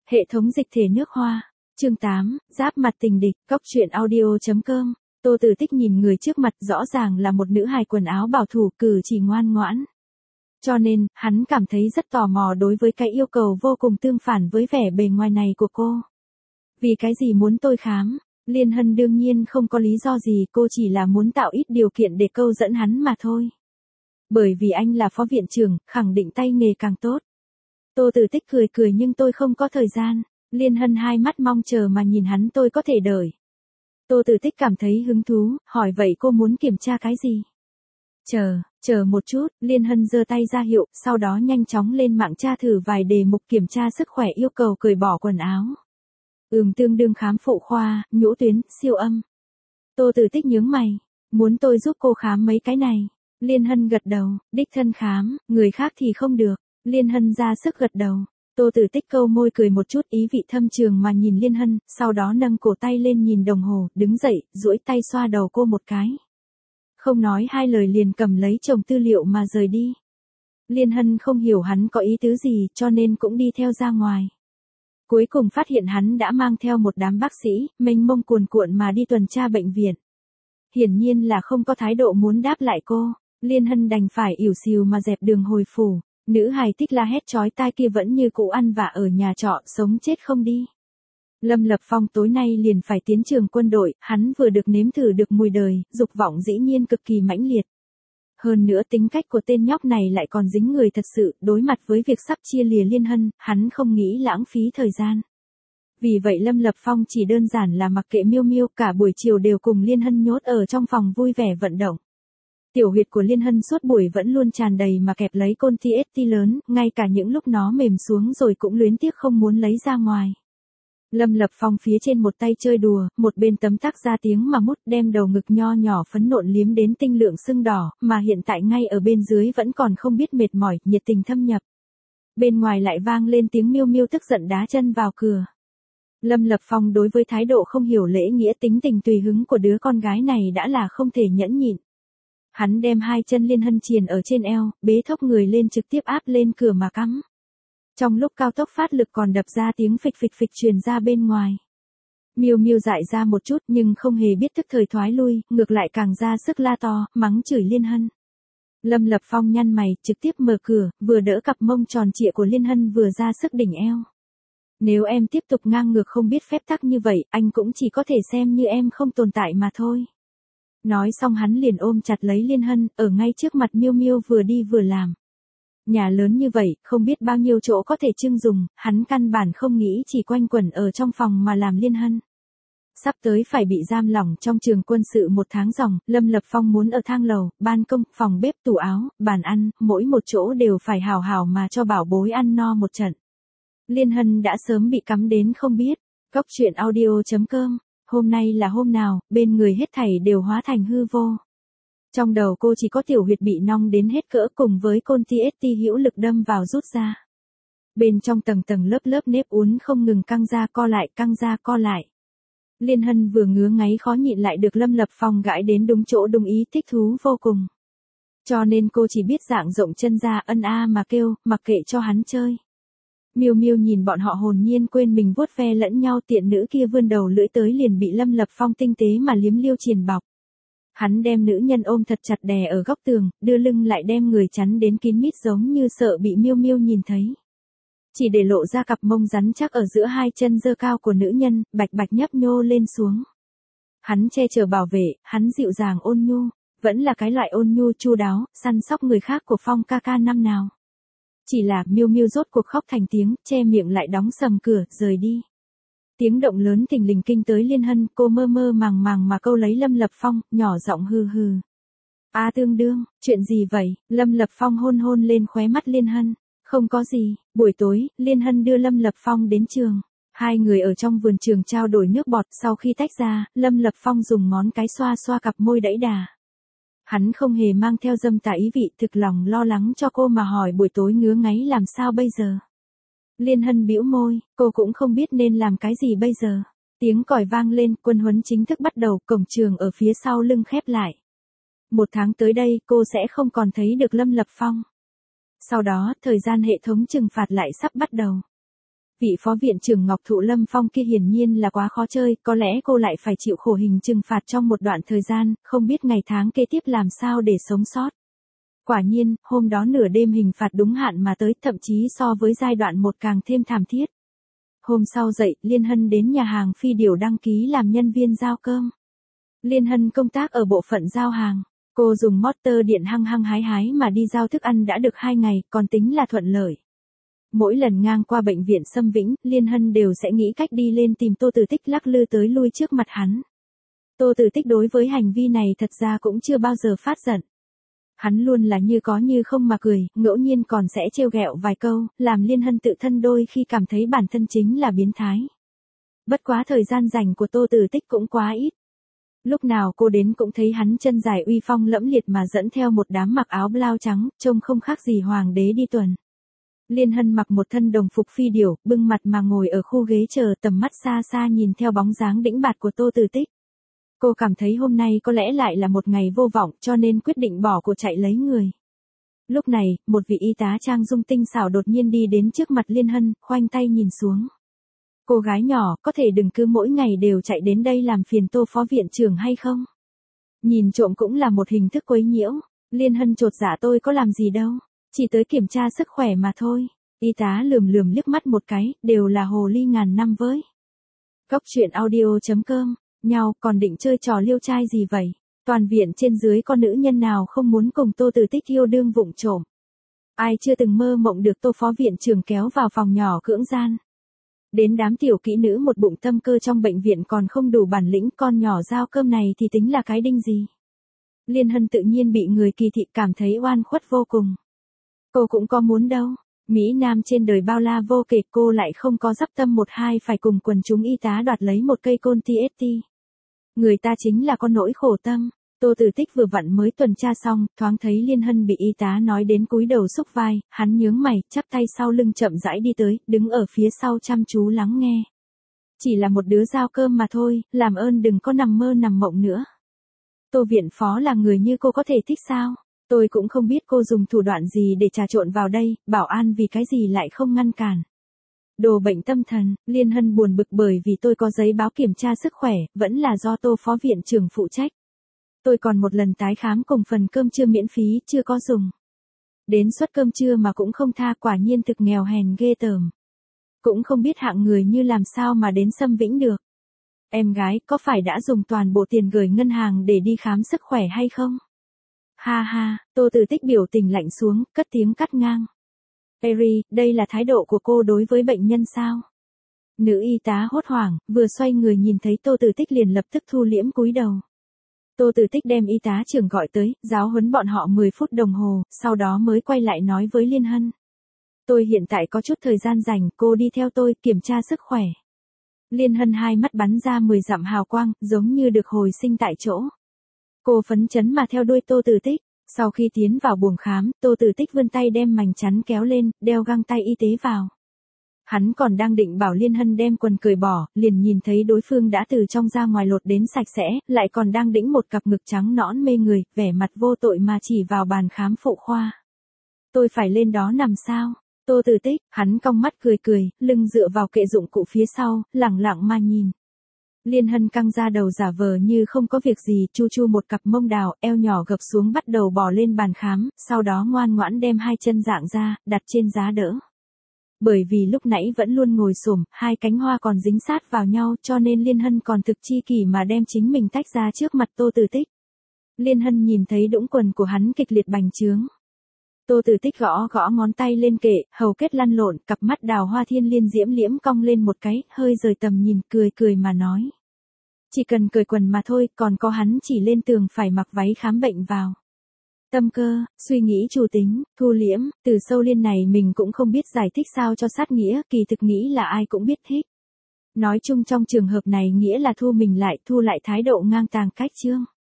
Hệ thống dịch thể nước hoa. Chương 8, giáp mặt tình địch, góc truyện audio.com. Tô Tử Tích nhìn người trước mặt rõ ràng là một nữ hài quần áo bảo thủ, cử chỉ ngoan ngoãn. Cho nên, hắn cảm thấy rất tò mò đối với cái yêu cầu vô cùng tương phản với vẻ bề ngoài này của cô. Vì cái gì muốn tôi khám? Liên Hân đương nhiên không có lý do gì, cô chỉ là muốn tạo ít điều kiện để câu dẫn hắn mà thôi. Bởi vì anh là phó viện trưởng, khẳng định tay nghề càng tốt. Tô Tử Tích cười cười nhưng tôi không có thời gian. Liên Hân hai mắt mong chờ mà nhìn hắn, tôi có thể đợi. Tô Tử Tích cảm thấy hứng thú, hỏi vậy cô muốn kiểm tra cái gì? Chờ một chút, Liên Hân giơ tay ra hiệu, sau đó nhanh chóng lên mạng tra thử vài đề mục kiểm tra sức khỏe, yêu cầu cởi bỏ quần áo. Tương đương khám phụ khoa, nhũ tuyến, siêu âm. Tô Tử Tích nhướng mày, muốn tôi giúp cô khám mấy cái này. Liên Hân gật đầu, đích thân khám, người khác thì không được. Liên Hân ra sức gật đầu. Tô Tử Tích câu môi cười một chút ý vị thâm trường mà nhìn Liên Hân, sau đó nâng cổ tay lên nhìn đồng hồ, đứng dậy, duỗi tay xoa đầu cô một cái. Không nói hai lời liền cầm lấy chồng tư liệu mà rời đi. Liên Hân không hiểu hắn có ý tứ gì cho nên cũng đi theo ra ngoài. Cuối cùng phát hiện hắn đã mang theo một đám bác sĩ, mênh mông cuồn cuộn mà đi tuần tra bệnh viện. Hiển nhiên là không có thái độ muốn đáp lại cô. Liên Hân đành phải ỉu xìu mà dẹp đường hồi phủ. Nữ hài thích la hét chói tai kia vẫn như cũ ăn vạ ở nhà trọ, sống chết không đi. Lâm Lập Phong tối nay liền phải tiến trường quân đội, hắn vừa được nếm thử được mùi đời, dục vọng dĩ nhiên cực kỳ mãnh liệt. Hơn nữa tính cách của tên nhóc này lại còn dính người thật sự, đối mặt với việc sắp chia lìa Liên Hân, hắn không nghĩ lãng phí thời gian. Vì vậy Lâm Lập Phong chỉ đơn giản là mặc kệ Miêu Miêu, cả buổi chiều đều cùng Liên Hân nhốt ở trong phòng vui vẻ vận động. Tiểu huyệt của Liên Hân suốt buổi vẫn luôn tràn đầy mà kẹp lấy côn TST lớn, ngay cả những lúc nó mềm xuống rồi cũng luyến tiếc không muốn lấy ra ngoài. Lâm Lập Phong phía trên một tay chơi đùa, một bên tấm tắc ra tiếng mà mút, đem đầu ngực nho nhỏ phấn nộn liếm đến tinh lượng sưng đỏ, mà hiện tại ngay ở bên dưới vẫn còn không biết mệt mỏi, nhiệt tình thâm nhập. Bên ngoài lại vang lên tiếng Miêu Miêu tức giận đá chân vào cửa. Lâm Lập Phong đối với thái độ không hiểu lễ nghĩa tính tình tùy hứng của đứa con gái này đã là không thể nhẫn nhịn. Hắn đem hai chân Liên Hân triền ở trên eo, bế thốc người lên trực tiếp áp lên cửa mà cắm. Trong lúc cao tốc phát lực còn đập ra tiếng phịch phịch phịch truyền ra bên ngoài. Miêu Miêu dại ra một chút nhưng không hề biết tức thời thoái lui, ngược lại càng ra sức la to, mắng chửi Liên Hân. Lâm Lập Phong nhăn mày, trực tiếp mở cửa, vừa đỡ cặp mông tròn trịa của Liên Hân vừa ra sức đỉnh eo. Nếu em tiếp tục ngang ngược không biết phép tắc như vậy, anh cũng chỉ có thể xem như em không tồn tại mà thôi. Nói xong hắn liền ôm chặt lấy Liên Hân, ở ngay trước mặt Miêu Miêu vừa đi vừa làm. Nhà lớn như vậy, không biết bao nhiêu chỗ có thể trưng dùng, hắn căn bản không nghĩ chỉ quanh quẩn ở trong phòng mà làm Liên Hân. Sắp tới phải bị giam lỏng trong trường quân sự 1 tháng ròng, Lâm Lập Phong muốn ở thang lầu, ban công, phòng bếp, tủ áo, bàn ăn, mỗi một chỗ đều phải hào hào mà cho bảo bối ăn no một trận. Liên Hân đã sớm bị cắm đến không biết. Góc truyện audio.com. Hôm nay là hôm nào, bên người hết thảy đều hóa thành hư vô. Trong đầu cô chỉ có tiểu huyệt bị nong đến hết cỡ cùng với côn TST hữu lực đâm vào rút ra. Bên trong tầng tầng lớp lớp nếp uốn không ngừng căng ra co lại. Liên Hân vừa ngứa ngáy khó nhịn lại được Lâm Lập Phong gãi đến đúng chỗ đúng ý, thích thú vô cùng. Cho nên cô chỉ biết dạng rộng chân ra ân a mà kêu, mặc kệ cho hắn chơi. Miêu Miêu nhìn bọn họ hồn nhiên quên mình vuốt ve lẫn nhau, tiện nữ kia vươn đầu lưỡi tới liền bị Lâm Lập Phong tinh tế mà liếm liêu triền bọc. Hắn đem nữ nhân ôm thật chặt đè ở góc tường, đưa lưng lại đem người chắn đến kín mít giống như sợ bị Miêu Miêu nhìn thấy. Chỉ để lộ ra cặp mông rắn chắc ở giữa hai chân dơ cao của nữ nhân, bạch bạch nhấp nhô lên xuống. Hắn che chở bảo vệ, hắn dịu dàng ôn nhu, vẫn là cái loại ôn nhu chu đáo, săn sóc người khác của Phong ca ca năm nào. Chỉ là Miêu Miêu rốt cuộc khóc thành tiếng, che miệng lại đóng sầm cửa, rời đi. Tiếng động lớn thình lình kinh tới Liên Hân, cô mơ mơ màng màng mà câu lấy Lâm Lập Phong, nhỏ giọng hừ hừ. A tương đương, chuyện gì vậy? Lâm Lập Phong hôn hôn lên khóe mắt Liên Hân. Không có gì. Buổi tối, Liên Hân đưa Lâm Lập Phong đến trường. Hai người ở trong vườn trường trao đổi nước bọt, sau khi tách ra, Lâm Lập Phong dùng ngón cái xoa xoa cặp môi đẫy đà. Hắn không hề mang theo dâm tà ý vị, thực lòng lo lắng cho cô mà hỏi buổi tối ngứa ngáy làm sao bây giờ. Liên Hân bĩu môi, cô cũng không biết nên làm cái gì bây giờ. Tiếng còi vang lên, quân huấn chính thức bắt đầu, cổng trường ở phía sau lưng khép lại. 1 tháng tới đây, cô sẽ không còn thấy được Lâm Lập Phong. Sau đó, thời gian hệ thống trừng phạt lại sắp bắt đầu. Vị phó viện trưởng Ngọc Thụ Lâm Phong kia hiển nhiên là quá khó chơi, có lẽ cô lại phải chịu khổ hình trừng phạt trong một đoạn thời gian, không biết ngày tháng kế tiếp làm sao để sống sót. Quả nhiên, hôm đó nửa đêm hình phạt đúng hạn mà tới, thậm chí so với giai đoạn 1 càng thêm thảm thiết. Hôm sau dậy, Liên Hân đến nhà hàng Phi Điểu đăng ký làm nhân viên giao cơm. Liên Hân công tác ở bộ phận giao hàng. Cô dùng motor điện hăng hăng hái hái mà đi giao thức ăn đã được 2 ngày, còn tính là thuận lợi. Mỗi lần ngang qua bệnh viện Sâm Vĩnh, Liên Hân đều sẽ nghĩ cách đi lên tìm Tô Tử Tích lắc lư tới lui trước mặt hắn. Tô Tử Tích đối với hành vi này thật ra cũng chưa bao giờ phát giận. Hắn luôn là như có như không mà cười, ngẫu nhiên còn sẽ trêu ghẹo vài câu, làm Liên Hân tự thân đôi khi cảm thấy bản thân chính là biến thái. Bất quá thời gian rảnh của Tô Tử Tích cũng quá ít. Lúc nào cô đến cũng thấy hắn chân dài uy phong lẫm liệt mà dẫn theo một đám mặc áo blau trắng, trông không khác gì hoàng đế đi tuần. Liên Hân mặc một thân đồng phục Phi Điểu, bưng mặt mà ngồi ở khu ghế chờ, tầm mắt xa xa nhìn theo bóng dáng đĩnh bạt của Tô Tử Tích. Cô cảm thấy hôm nay có lẽ lại là một ngày vô vọng, cho nên quyết định bỏ cuộc chạy lấy người. Lúc này, một vị y tá trang dung tinh xảo đột nhiên đi đến trước mặt Liên Hân, khoanh tay nhìn xuống. Cô gái nhỏ, có thể đừng cứ mỗi ngày đều chạy đến đây làm phiền Tô phó viện trưởng hay không? Nhìn trộm cũng là một hình thức quấy nhiễu. Liên Hân chột dạ, tôi có làm gì đâu, chỉ tới kiểm tra sức khỏe mà thôi. Y tá lườm lườm liếc mắt một cái, đều là hồ ly ngàn năm với. Cốc truyện audio.com, nhau còn định chơi trò liêu trai gì vậy? Toàn viện trên dưới có nữ nhân nào không muốn cùng Tô Tử Tích yêu đương vụng trộm? Ai chưa từng mơ mộng được Tô phó viện trưởng kéo vào phòng nhỏ cưỡng gian? Đến đám tiểu kỹ nữ một bụng tâm cơ trong bệnh viện còn không đủ bản lĩnh, con nhỏ giao cơm này thì tính là cái đinh gì? Liên Hân tự nhiên bị người kỳ thị, cảm thấy oan khuất vô cùng. Cô cũng có muốn đâu. Mỹ Nam trên đời bao la vô kể, cô lại không có dắp tâm một hai phải cùng quần chúng y tá đoạt lấy một cây côn TST. Người ta chính là có nỗi khổ tâm. Tô Tử Tích vừa vặn mới tuần tra xong, thoáng thấy Liên Hân bị y tá nói đến cúi đầu xúc vai, hắn nhướng mày, chắp tay sau lưng chậm rãi đi tới, đứng ở phía sau chăm chú lắng nghe. Chỉ là một đứa giao cơm mà thôi, làm ơn đừng có nằm mơ nằm mộng nữa. Tô viện phó là người như cô có thể thích sao? Tôi cũng không biết cô dùng thủ đoạn gì để trà trộn vào đây, bảo an vì cái gì lại không ngăn cản. Đồ bệnh tâm thần, Liên Hân buồn bực bởi vì tôi có giấy báo kiểm tra sức khỏe, vẫn là do Tô phó viện trưởng phụ trách. Tôi còn một lần tái khám cùng phần cơm trưa miễn phí, chưa có dùng. Đến suất cơm trưa mà cũng không tha, quả nhiên thực nghèo hèn ghê tởm. Cũng không biết hạng người như làm sao mà đến Sâm Vĩnh được. Em gái, có phải đã dùng toàn bộ tiền gửi ngân hàng để đi khám sức khỏe hay không? Ha ha, Tô Tử Tích biểu tình lạnh xuống, cất tiếng cắt ngang. Eri, đây là thái độ của cô đối với bệnh nhân sao? Nữ y tá hốt hoảng, vừa xoay người nhìn thấy Tô Tử Tích liền lập tức thu liễm cúi đầu. Tô Tử Tích đem y tá trưởng gọi tới, giáo huấn bọn họ 10 phút đồng hồ, sau đó mới quay lại nói với Liên Hân. Tôi hiện tại có chút thời gian rảnh, cô đi theo tôi, kiểm tra sức khỏe. Liên Hân hai mắt bắn ra 10 dặm hào quang, giống như được hồi sinh tại chỗ. Cô phấn chấn mà theo đuôi Tô Tử Tích. Sau khi tiến vào buồng khám, Tô Tử Tích vươn tay đem mảnh chắn kéo lên, đeo găng tay y tế vào. Hắn còn đang định bảo Liên Hân đem quần cởi bỏ, liền nhìn thấy đối phương đã từ trong ra ngoài lột đến sạch sẽ, lại còn đang đĩnh một cặp ngực trắng nõn mê người, vẻ mặt vô tội mà chỉ vào bàn khám phụ khoa. Tôi phải lên đó nằm sao? Tô Tử Tích, hắn cong mắt cười cười, lưng dựa vào kệ dụng cụ phía sau, lẳng lặng mà nhìn. Liên Hân căng ra đầu giả vờ như không có việc gì, chu chu một cặp mông đào, eo nhỏ gập xuống bắt đầu bò lên bàn khám, sau đó ngoan ngoãn đem hai chân dạng ra, đặt trên giá đỡ. Bởi vì lúc nãy vẫn luôn ngồi xổm, hai cánh hoa còn dính sát vào nhau, cho nên Liên Hân còn thực chi kỷ mà đem chính mình tách ra trước mặt Tô Tử Tích. Liên Hân nhìn thấy đũng quần của hắn kịch liệt bành trướng. Tô Tử Tích gõ gõ ngón tay lên kệ, hầu kết lăn lộn, cặp mắt đào hoa thiên liên diễm liễm cong lên một cái, hơi rời tầm nhìn, cười cười mà nói. Chỉ cần cởi quần mà thôi, còn có hắn chỉ lên tường phải mặc váy khám bệnh vào. Tâm cơ, suy nghĩ chủ tính, thu liễm, từ sâu Liên này mình cũng không biết giải thích sao cho sát nghĩa, kỳ thực nghĩ là ai cũng biết thích. Nói chung trong trường hợp này nghĩa là thu mình lại, thu lại thái độ ngang tàng cách chương.